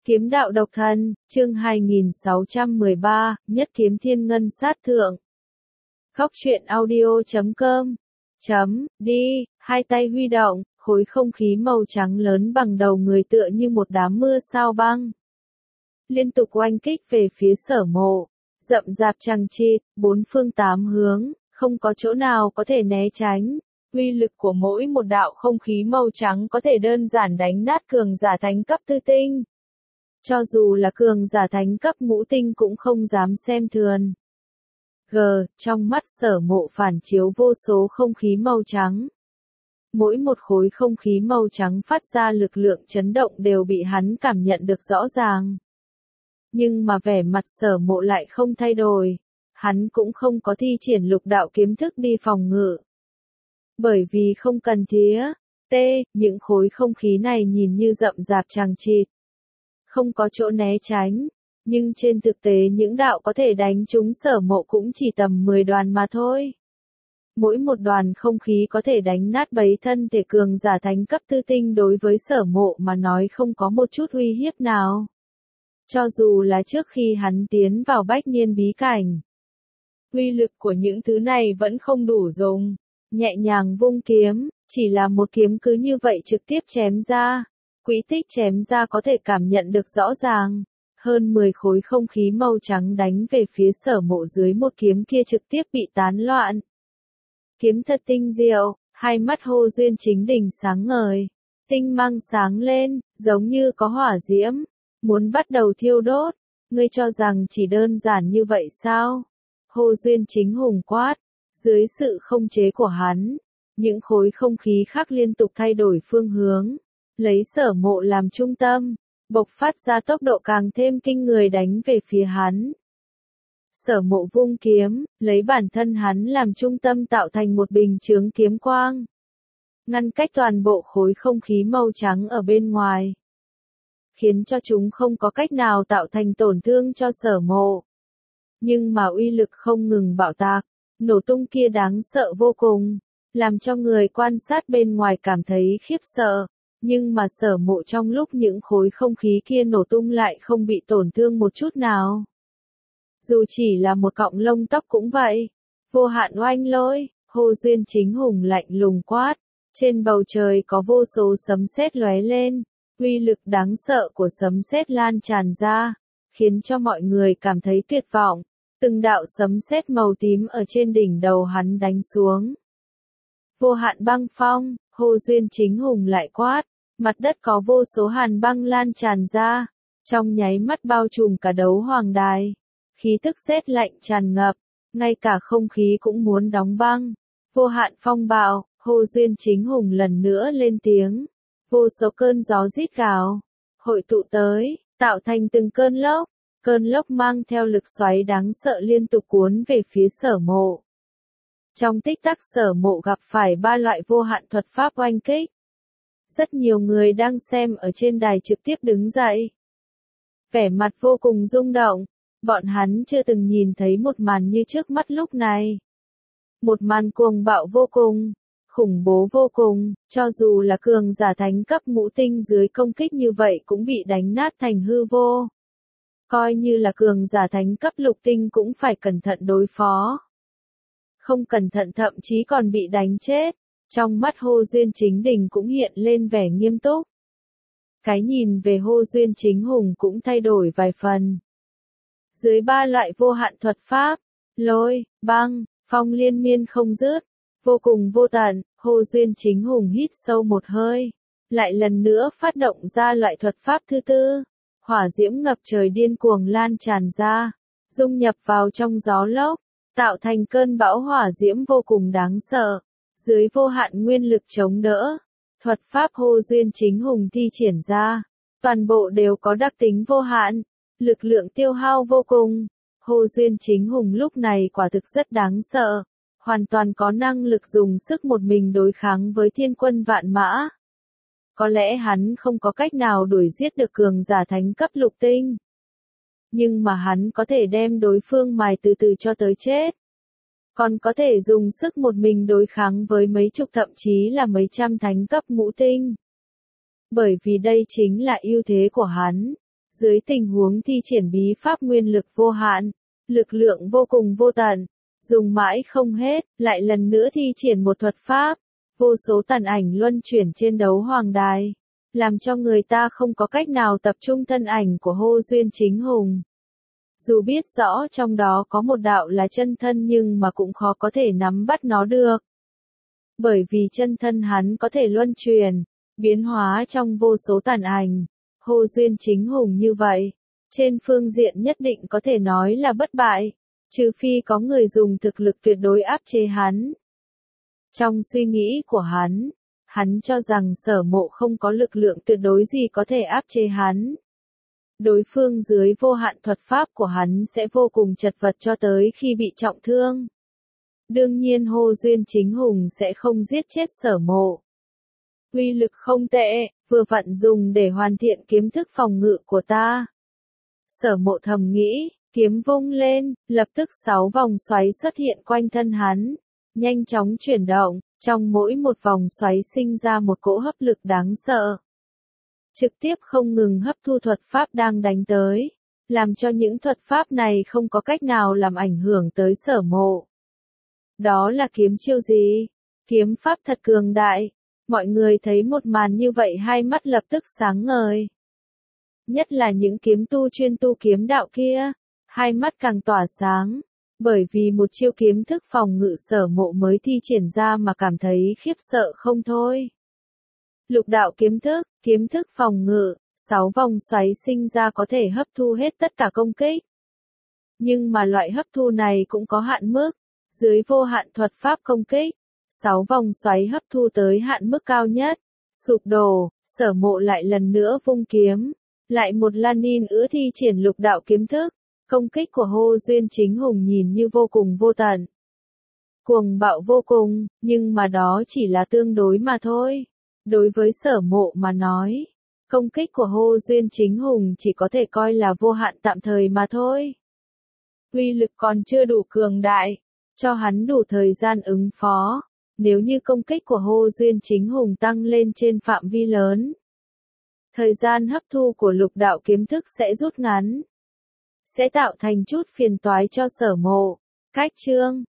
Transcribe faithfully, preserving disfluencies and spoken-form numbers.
Kiếm đạo độc thân, chương hai nghìn sáu trăm mười ba, nhất kiếm thiên ngân sát thượng. Góc truyện audio chấm com. Chấm, đi, hai tay huy động, khối không khí màu trắng lớn bằng đầu người tựa như một đám mưa sao băng. Liên tục oanh kích về phía Sở Mộ, rậm rạp chằng chịt, bốn phương tám hướng, không có chỗ nào có thể né tránh. Uy lực của mỗi một đạo không khí màu trắng có thể đơn giản đánh nát cường giả thánh cấp tư tinh. Cho dù là cường giả thánh cấp ngũ tinh cũng không dám xem thường. G, trong mắt Sở Mộ phản chiếu vô số không khí màu trắng. Mỗi một khối không khí màu trắng phát ra lực lượng chấn động đều bị hắn cảm nhận được rõ ràng. Nhưng mà vẻ mặt Sở Mộ lại không thay đổi. Hắn cũng không có thi triển lục đạo kiếm thức đi phòng ngự. Bởi vì không cần thiết. T, những khối không khí này nhìn như rậm rạp chằng chịt. Không có chỗ né tránh, nhưng trên thực tế những đạo có thể đánh trúng Sở Mộ cũng chỉ tầm mười đoàn mà thôi. Mỗi một đoàn không khí có thể đánh nát bấy thân thể cường giả thánh cấp tư tinh đối với Sở Mộ mà nói không có một chút uy hiếp nào. Cho dù là trước khi hắn tiến vào bách niên bí cảnh, uy lực của những thứ này vẫn không đủ dùng. Nhẹ nhàng vung kiếm, chỉ là một kiếm cứ như vậy trực tiếp chém ra. Quỹ tích chém ra có thể cảm nhận được rõ ràng. Hơn mười khối không khí màu trắng đánh về phía Sở Mộ dưới một kiếm kia trực tiếp bị tán loạn. Kiếm thật tinh diệu, hai mắt Hồ Duyên Chính Đình sáng ngời. Tinh mang sáng lên, giống như có hỏa diễm. Muốn bắt đầu thiêu đốt. Ngươi cho rằng chỉ đơn giản như vậy sao? Hồ Duyên Chính hùng quát. Dưới sự không chế của hắn, những khối không khí khác liên tục thay đổi phương hướng. Lấy Sở Mộ làm trung tâm, bộc phát ra tốc độ càng thêm kinh người đánh về phía hắn. Sở Mộ vung kiếm, lấy bản thân hắn làm trung tâm tạo thành một bình chướng kiếm quang. Ngăn cách toàn bộ khối không khí màu trắng ở bên ngoài. Khiến cho chúng không có cách nào tạo thành tổn thương cho Sở Mộ. Nhưng mà uy lực không ngừng bạo tạc, nổ tung kia đáng sợ vô cùng, làm cho người quan sát bên ngoài cảm thấy khiếp sợ. Nhưng mà Sở Mộ trong lúc những khối không khí kia nổ tung lại không bị tổn thương một chút nào. Dù chỉ là một cọng lông tóc cũng vậy. Vô hạn oanh lôi, Hồ Duyên Chính hùng lạnh lùng quát. Trên bầu trời có vô số sấm sét lóe lên. Uy lực đáng sợ của sấm sét lan tràn ra, khiến cho mọi người cảm thấy tuyệt vọng. Từng đạo sấm sét màu tím ở trên đỉnh đầu hắn đánh xuống. Vô hạn băng phong, Hồ Duyên Chính hùng lại quát. Mặt đất có vô số hàn băng lan tràn ra, trong nháy mắt bao trùm cả đấu hoàng đài. Khí tức rét lạnh tràn ngập, ngay cả không khí cũng muốn đóng băng. Vô hạn phong bạo, Hồ Duyên Chính hùng lần nữa lên tiếng. Vô số cơn gió rít gào, hội tụ tới, tạo thành từng cơn lốc. Cơn lốc mang theo lực xoáy đáng sợ liên tục cuốn về phía Sở Mộ. Trong tích tắc Sở Mộ gặp phải ba loại vô hạn thuật pháp oanh kích. Rất nhiều người đang xem ở trên đài trực tiếp đứng dậy. Vẻ mặt vô cùng rung động, bọn hắn chưa từng nhìn thấy một màn như trước mắt lúc này. Một màn cuồng bạo vô cùng, khủng bố vô cùng, cho dù là cường giả thánh cấp ngũ tinh dưới công kích như vậy cũng bị đánh nát thành hư vô. Coi như là cường giả thánh cấp lục tinh cũng phải cẩn thận đối phó. Không cẩn thận thậm chí còn bị đánh chết. Trong mắt Hồ Duyên Chính Đình cũng hiện lên vẻ nghiêm túc. Cái nhìn về Hồ Duyên Chính hùng cũng thay đổi vài phần. Dưới ba loại vô hạn thuật pháp, lôi, băng, phong liên miên không dứt, vô cùng vô tận, Hồ Duyên Chính hùng hít sâu một hơi, lại lần nữa phát động ra loại thuật pháp thứ tư. Hỏa diễm ngập trời điên cuồng lan tràn ra, dung nhập vào trong gió lốc, tạo thành cơn bão hỏa diễm vô cùng đáng sợ. Dưới vô hạn nguyên lực chống đỡ, thuật pháp Hồ Duyên Chính hùng thi triển ra, toàn bộ đều có đặc tính vô hạn, lực lượng tiêu hao vô cùng. Hồ Duyên Chính hùng lúc này quả thực rất đáng sợ, hoàn toàn có năng lực dùng sức một mình đối kháng với thiên quân vạn mã. Có lẽ hắn không có cách nào đuổi giết được cường giả thánh cấp lục tinh. Nhưng mà hắn có thể đem đối phương mài từ từ cho tới chết. Còn có thể dùng sức một mình đối kháng với mấy chục thậm chí là mấy trăm thánh cấp ngũ tinh. Bởi vì đây chính là ưu thế của hắn. Dưới tình huống thi triển bí pháp nguyên lực vô hạn, lực lượng vô cùng vô tận, dùng mãi không hết, lại lần nữa thi triển một thuật pháp, vô số tàn ảnh luân chuyển trên đấu hoàng đài, làm cho người ta không có cách nào tập trung thân ảnh của Hô Duyên Chính Hùng. Dù biết rõ trong đó có một đạo là chân thân nhưng mà cũng khó có thể nắm bắt nó được. Bởi vì chân thân hắn có thể luân chuyển, biến hóa trong vô số tàn ảnh, Hô Duyên Chính Hùng như vậy, trên phương diện nhất định có thể nói là bất bại, trừ phi có người dùng thực lực tuyệt đối áp chế hắn. Trong suy nghĩ của hắn, hắn cho rằng Sở Mộ không có lực lượng tuyệt đối gì có thể áp chế hắn. Đối phương dưới vô hạn thuật pháp của hắn sẽ vô cùng chật vật cho tới khi bị trọng thương. Đương nhiên Hô Duyên Chính Hùng sẽ không giết chết Sở Mộ. Uy lực không tệ, vừa vặn dùng để hoàn thiện kiếm thức phòng ngự của ta. Sở Mộ thầm nghĩ, kiếm vung lên, lập tức sáu vòng xoáy xuất hiện quanh thân hắn, nhanh chóng chuyển động, trong mỗi một vòng xoáy sinh ra một cỗ hấp lực đáng sợ. Trực tiếp không ngừng hấp thu thuật pháp đang đánh tới, làm cho những thuật pháp này không có cách nào làm ảnh hưởng tới Sở Mộ. Đó là kiếm chiêu gì? Kiếm pháp thật cường đại. Mọi người thấy một màn như vậy hai mắt lập tức sáng ngời. Nhất là những kiếm tu chuyên tu kiếm đạo kia, hai mắt càng tỏa sáng, bởi vì một chiêu kiếm thức phòng ngự Sở Mộ mới thi triển ra mà cảm thấy khiếp sợ không thôi. Lục đạo kiếm thức, kiếm thức phòng ngự, sáu vòng xoáy sinh ra có thể hấp thu hết tất cả công kích. Nhưng mà loại hấp thu này cũng có hạn mức, dưới vô hạn thuật pháp công kích, sáu vòng xoáy hấp thu tới hạn mức cao nhất, sụp đổ, Sở Mộ lại lần nữa vung kiếm, lại một lan ninh ứa thi triển lục đạo kiếm thức, công kích của Hô Duyên Chính Hùng nhìn như vô cùng vô tận. Cuồng bạo vô cùng, nhưng mà đó chỉ là tương đối mà thôi. Đối với Sở Mộ mà nói, công kích của Hô Duyên Chính Hùng chỉ có thể coi là vô hạn tạm thời mà thôi. Uy lực còn chưa đủ cường đại, cho hắn đủ thời gian ứng phó, nếu như công kích của Hô Duyên Chính Hùng tăng lên trên phạm vi lớn. Thời gian hấp thu của lục đạo kiếm thức sẽ rút ngắn, sẽ tạo thành chút phiền toái cho Sở Mộ. Cách chương